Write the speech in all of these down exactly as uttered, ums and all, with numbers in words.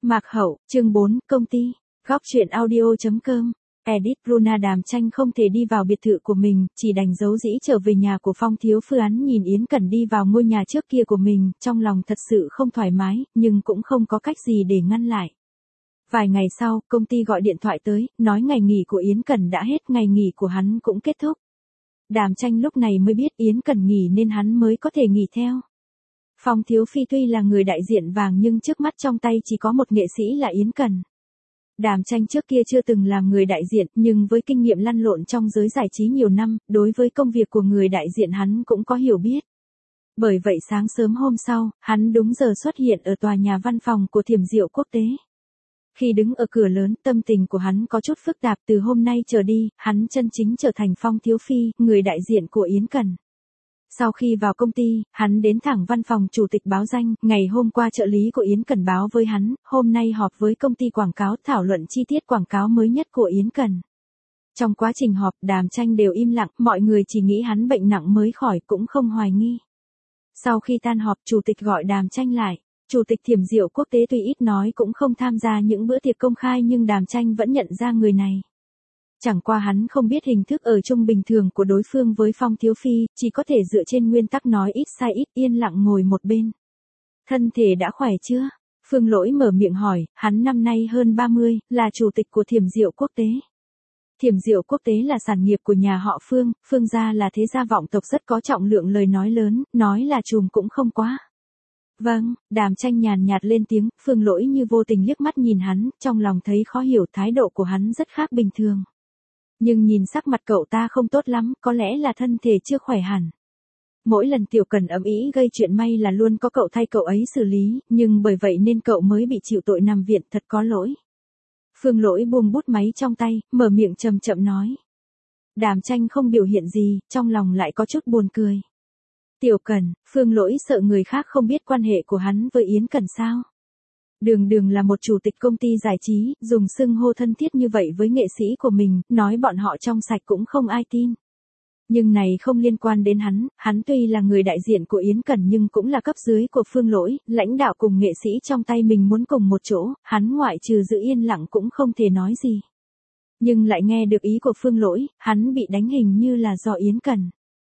Mạc Hậu, chương bốn, công ty. Góc truyện audio.com. Edit Bruna Đàm Tranh không thể đi vào biệt thự của mình, chỉ đành giấu dĩ trở về nhà của Phong Thiếu Phán. Nhìn Yến Cẩn đi vào ngôi nhà trước kia của mình, trong lòng thật sự không thoải mái, nhưng cũng không có cách gì để ngăn lại. Vài ngày sau, công ty gọi điện thoại tới, nói ngày nghỉ của Yến Cẩn đã hết, ngày nghỉ của hắn cũng kết thúc. Đàm Tranh lúc này mới biết Yến Cẩn nghỉ nên hắn mới có thể nghỉ theo. Phong Thiếu Phi tuy là người đại diện vàng nhưng trước mắt trong tay chỉ có một nghệ sĩ là Yến Cẩn. Đàm Tranh trước kia chưa từng làm người đại diện, nhưng với kinh nghiệm lăn lộn trong giới giải trí nhiều năm, đối với công việc của người đại diện hắn cũng có hiểu biết. Bởi vậy sáng sớm hôm sau, hắn đúng giờ xuất hiện ở tòa nhà văn phòng của Thiểm Diệu Quốc tế. Khi đứng ở cửa lớn, tâm tình của hắn có chút phức tạp. Từ hôm nay trở đi, hắn chân chính trở thành Phong Thiếu Phi, người đại diện của Yến Cẩn. Sau khi vào công ty, hắn đến thẳng văn phòng chủ tịch báo danh. Ngày hôm qua trợ lý của Yến Cẩn báo với hắn, hôm nay họp với công ty quảng cáo thảo luận chi tiết quảng cáo mới nhất của Yến Cẩn. Trong quá trình họp, Đàm Tranh đều im lặng, mọi người chỉ nghĩ hắn bệnh nặng mới khỏi, cũng không hoài nghi. Sau khi tan họp, chủ tịch gọi Đàm Tranh lại. Chủ tịch Thiểm Diệu Quốc tế tuy ít nói cũng không tham gia những bữa tiệc công khai, nhưng Đàm Tranh vẫn nhận ra người này. Chẳng qua hắn không biết hình thức ở chung bình thường của đối phương với Phong Thiếu Phi, chỉ có thể dựa trên nguyên tắc nói ít sai ít, yên lặng ngồi một bên. Thân thể đã khỏe chưa? Phương Lỗi mở miệng hỏi, hắn năm nay hơn ba mươi, là chủ tịch của Thiểm Diệu Quốc tế. Thiểm Diệu Quốc tế là sản nghiệp của nhà họ Phương, Phương gia là thế gia vọng tộc rất có trọng lượng, lời nói lớn, nói là trùm cũng không quá. Vâng, Đàm Tranh nhàn nhạt lên tiếng. Phương Lỗi như vô tình liếc mắt nhìn hắn, trong lòng thấy khó hiểu, thái độ của hắn rất khác bình thường. Nhưng nhìn sắc mặt cậu ta không tốt lắm, có lẽ là thân thể chưa khỏe hẳn. Mỗi lần Tiểu Cần ầm ĩ gây chuyện may là luôn có cậu thay cậu ấy xử lý, nhưng bởi vậy nên cậu mới bị chịu tội nằm viện, thật có lỗi. Phương Lỗi buông bút máy trong tay, mở miệng chậm chậm nói. Đàm Tranh không biểu hiện gì, trong lòng lại có chút buồn cười. Tiểu Cần, Phương Lỗi sợ người khác không biết quan hệ của hắn với Yến Cẩn sao? Đường đường là một chủ tịch công ty giải trí, dùng xưng hô thân thiết như vậy với nghệ sĩ của mình, nói bọn họ trong sạch cũng không ai tin. Nhưng này không liên quan đến hắn, hắn tuy là người đại diện của Yến Cẩn nhưng cũng là cấp dưới của Phương Lỗi, lãnh đạo cùng nghệ sĩ trong tay mình muốn cùng một chỗ, hắn ngoại trừ giữ yên lặng cũng không thể nói gì. Nhưng lại nghe được ý của Phương Lỗi, hắn bị đánh hình như là do Yến Cẩn.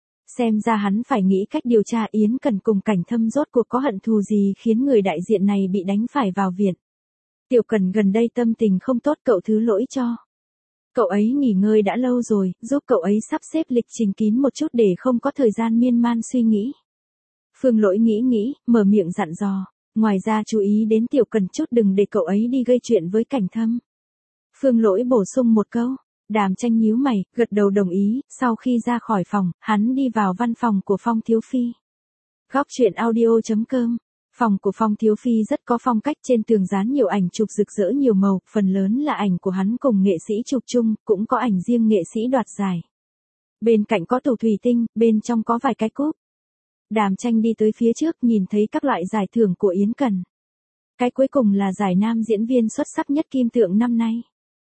Xem ra hắn phải nghĩ cách điều tra Yến Cẩn cùng Cảnh Thâm rốt cuộc có hận thù gì khiến người đại diện này bị đánh phải vào viện. Tiểu Cần gần đây tâm tình không tốt, cậu thứ lỗi cho. Cậu ấy nghỉ ngơi đã lâu rồi, giúp cậu ấy sắp xếp lịch trình kín một chút để không có thời gian miên man suy nghĩ. Phương Lỗi nghĩ nghĩ, mở miệng dặn dò. Ngoài ra chú ý đến Tiểu Cần chút, đừng để cậu ấy đi gây chuyện với Cảnh Thâm. Phương Lỗi bổ sung một câu. Đàm Tranh nhíu mày, gật đầu đồng ý. Sau khi ra khỏi phòng, hắn đi vào văn phòng của Phong Thiếu Phi. Góc truyện audio.com. Phòng của Phong Thiếu Phi rất có phong cách, trên tường dán nhiều ảnh chụp rực rỡ nhiều màu, phần lớn là ảnh của hắn cùng nghệ sĩ chụp chung, cũng có ảnh riêng nghệ sĩ đoạt giải. Bên cạnh có tủ thủy tinh, bên trong có vài cái cúp. Đàm Tranh đi tới phía trước, nhìn thấy các loại giải thưởng của Yến Cẩn. Cái cuối cùng là giải nam diễn viên xuất sắc nhất Kim Tượng năm nay.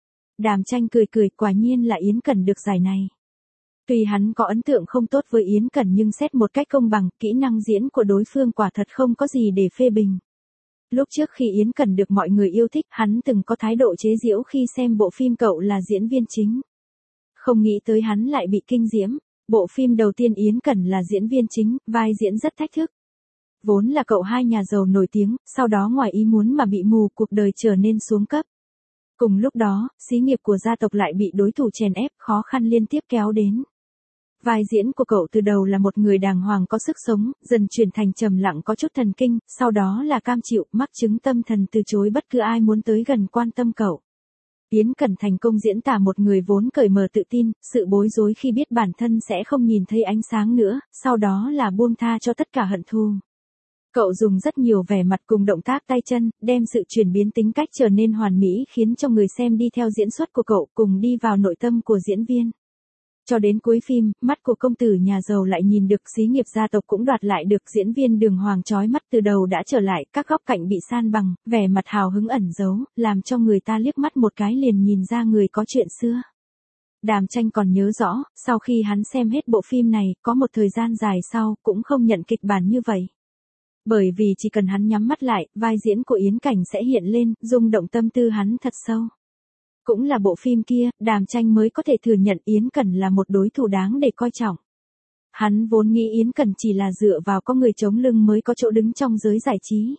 Đàm Tranh cười cười, quả nhiên là Yến Cẩn được giải này. Tuy hắn có ấn tượng không tốt với Yến Cẩn nhưng xét một cách công bằng, kỹ năng diễn của đối phương quả thật không có gì để phê bình. Lúc trước khi Yến Cẩn được mọi người yêu thích, hắn từng có thái độ chế giễu khi xem bộ phim cậu là diễn viên chính. Không nghĩ tới hắn lại bị kinh diễm. Bộ phim đầu tiên Yến Cẩn là diễn viên chính, vai diễn rất thách thức. Vốn là cậu hai nhà giàu nổi tiếng, sau đó ngoài ý muốn mà bị mù, cuộc đời trở nên xuống cấp. Cùng lúc đó, xí nghiệp của gia tộc lại bị đối thủ chèn ép, khó khăn liên tiếp kéo đến. Vai diễn của cậu từ đầu là một người đàng hoàng có sức sống, dần chuyển thành trầm lặng có chút thần kinh, sau đó là cam chịu, mắc chứng tâm thần, từ chối bất cứ ai muốn tới gần quan tâm cậu. Yến Cẩn thành công diễn tả một người vốn cởi mở tự tin, sự bối rối khi biết bản thân sẽ không nhìn thấy ánh sáng nữa, sau đó là buông tha cho tất cả hận thù. Cậu dùng rất nhiều vẻ mặt cùng động tác tay chân, đem sự chuyển biến tính cách trở nên hoàn mỹ, khiến cho người xem đi theo diễn xuất của cậu, cùng đi vào nội tâm của diễn viên. Cho đến cuối phim, mắt của công tử nhà giàu lại nhìn được, xí nghiệp gia tộc cũng đoạt lại được, diễn viên Đường Hoàng chói mắt từ đầu đã trở lại, các góc cạnh bị san bằng, vẻ mặt hào hứng ẩn giấu, làm cho người ta liếc mắt một cái liền nhìn ra người có chuyện xưa. Đàm Tranh còn nhớ rõ, sau khi hắn xem hết bộ phim này, có một thời gian dài sau, cũng không nhận kịch bản như vậy. Bởi vì chỉ cần hắn nhắm mắt lại, vai diễn của Yến Cảnh sẽ hiện lên, rung động tâm tư hắn thật sâu. Cũng là bộ phim kia, Đàm Tranh mới có thể thừa nhận Yến Cẩn là một đối thủ đáng để coi trọng. Hắn vốn nghĩ Yến Cẩn chỉ là dựa vào có người chống lưng mới có chỗ đứng trong giới giải trí.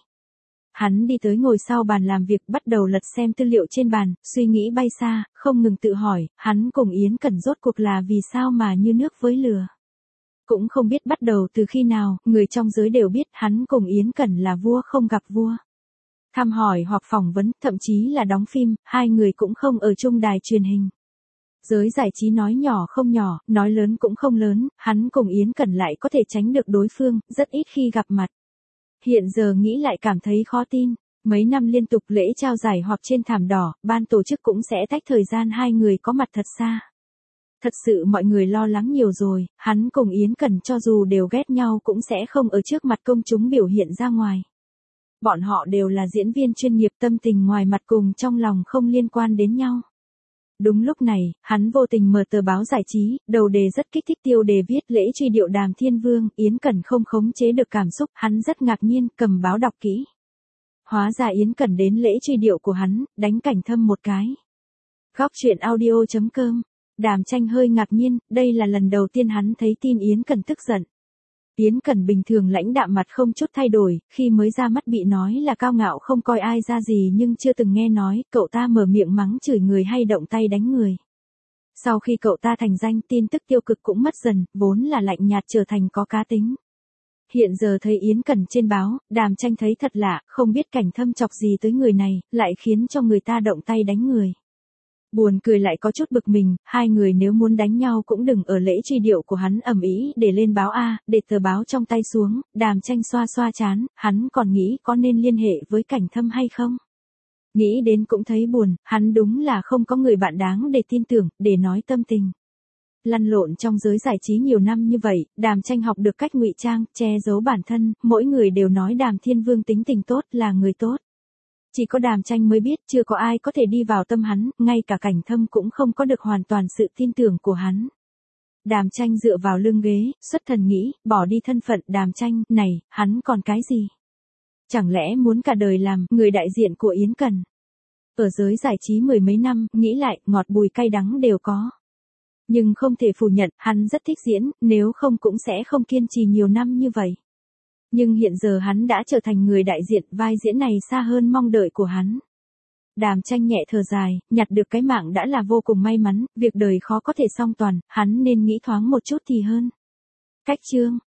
Hắn đi tới ngồi sau bàn làm việc, bắt đầu lật xem tư liệu trên bàn, suy nghĩ bay xa, không ngừng tự hỏi, hắn cùng Yến Cẩn rốt cuộc là vì sao mà như nước với lửa. Cũng không biết bắt đầu từ khi nào, người trong giới đều biết hắn cùng Yến Cẩn là vua không gặp vua. Thăm hỏi hoặc phỏng vấn, thậm chí là đóng phim, hai người cũng không ở chung đài truyền hình. Giới giải trí nói nhỏ không nhỏ, nói lớn cũng không lớn, hắn cùng Yến Cẩn lại có thể tránh được đối phương, rất ít khi gặp mặt. Hiện giờ nghĩ lại cảm thấy khó tin, mấy năm liên tục lễ trao giải hoặc trên thảm đỏ, ban tổ chức cũng sẽ tách thời gian hai người có mặt thật xa. Thật sự mọi người lo lắng nhiều rồi, hắn cùng Yến Cẩn cho dù đều ghét nhau cũng sẽ không ở trước mặt công chúng biểu hiện ra ngoài. Bọn họ đều là diễn viên chuyên nghiệp, tâm tình ngoài mặt cùng trong lòng không liên quan đến nhau. Đúng lúc này, hắn vô tình mở tờ báo giải trí, đầu đề rất kích thích, tiêu đề viết lễ truy điệu Đàm Thiên Vương, Yến Cẩn không khống chế được cảm xúc, hắn rất ngạc nhiên, cầm báo đọc kỹ. Hóa ra Yến Cẩn đến lễ truy điệu của hắn, đánh Cảnh Thâm một cái. Góc truyện audio chấm com. Đàm Tranh hơi ngạc nhiên, đây là lần đầu tiên hắn thấy tin Yến Cẩn tức giận. Yến Cẩn bình thường lãnh đạm mặt không chút thay đổi, khi mới ra mắt bị nói là cao ngạo không coi ai ra gì nhưng chưa từng nghe nói, cậu ta mở miệng mắng chửi người hay động tay đánh người. Sau khi cậu ta thành danh, tin tức tiêu cực cũng mất dần, vốn là lạnh nhạt trở thành có cá tính. Hiện giờ thấy Yến Cẩn trên báo, Đàm Tranh thấy thật lạ, không biết Cảnh Thâm chọc gì tới người này, lại khiến cho người ta động tay đánh người. Buồn cười lại có chút bực mình, hai người nếu muốn đánh nhau cũng đừng ở lễ truy điệu của hắn ầm ĩ để lên báo A, để tờ báo trong tay xuống, Đàm Tranh xoa xoa chán, hắn còn nghĩ có nên liên hệ với Cảnh Thâm hay không. Nghĩ đến cũng thấy buồn, hắn đúng là không có người bạn đáng để tin tưởng, để nói tâm tình. Lăn lộn trong giới giải trí nhiều năm như vậy, Đàm Tranh học được cách ngụy trang, che giấu bản thân, mỗi người đều nói Đàm Thiên Vương tính tình tốt, là người tốt. Chỉ có Đàm Tranh mới biết chưa có ai có thể đi vào tâm hắn, ngay cả Cảnh Thâm cũng không có được hoàn toàn sự tin tưởng của hắn. Đàm Tranh dựa vào lưng ghế, xuất thần nghĩ, bỏ đi thân phận Đàm Tranh, này, hắn còn cái gì? Chẳng lẽ muốn cả đời làm người đại diện của Yến Cẩn? Ở giới giải trí mười mấy năm, nghĩ lại, ngọt bùi cay đắng đều có. Nhưng không thể phủ nhận, hắn rất thích diễn, nếu không cũng sẽ không kiên trì nhiều năm như vậy. Nhưng hiện giờ hắn đã trở thành người đại diện, vai diễn này xa hơn mong đợi của hắn. Đàm Tranh nhẹ thở dài, nhặt được cái mạng đã là vô cùng may mắn, việc đời khó có thể song toàn, hắn nên nghĩ thoáng một chút thì hơn. Cách chương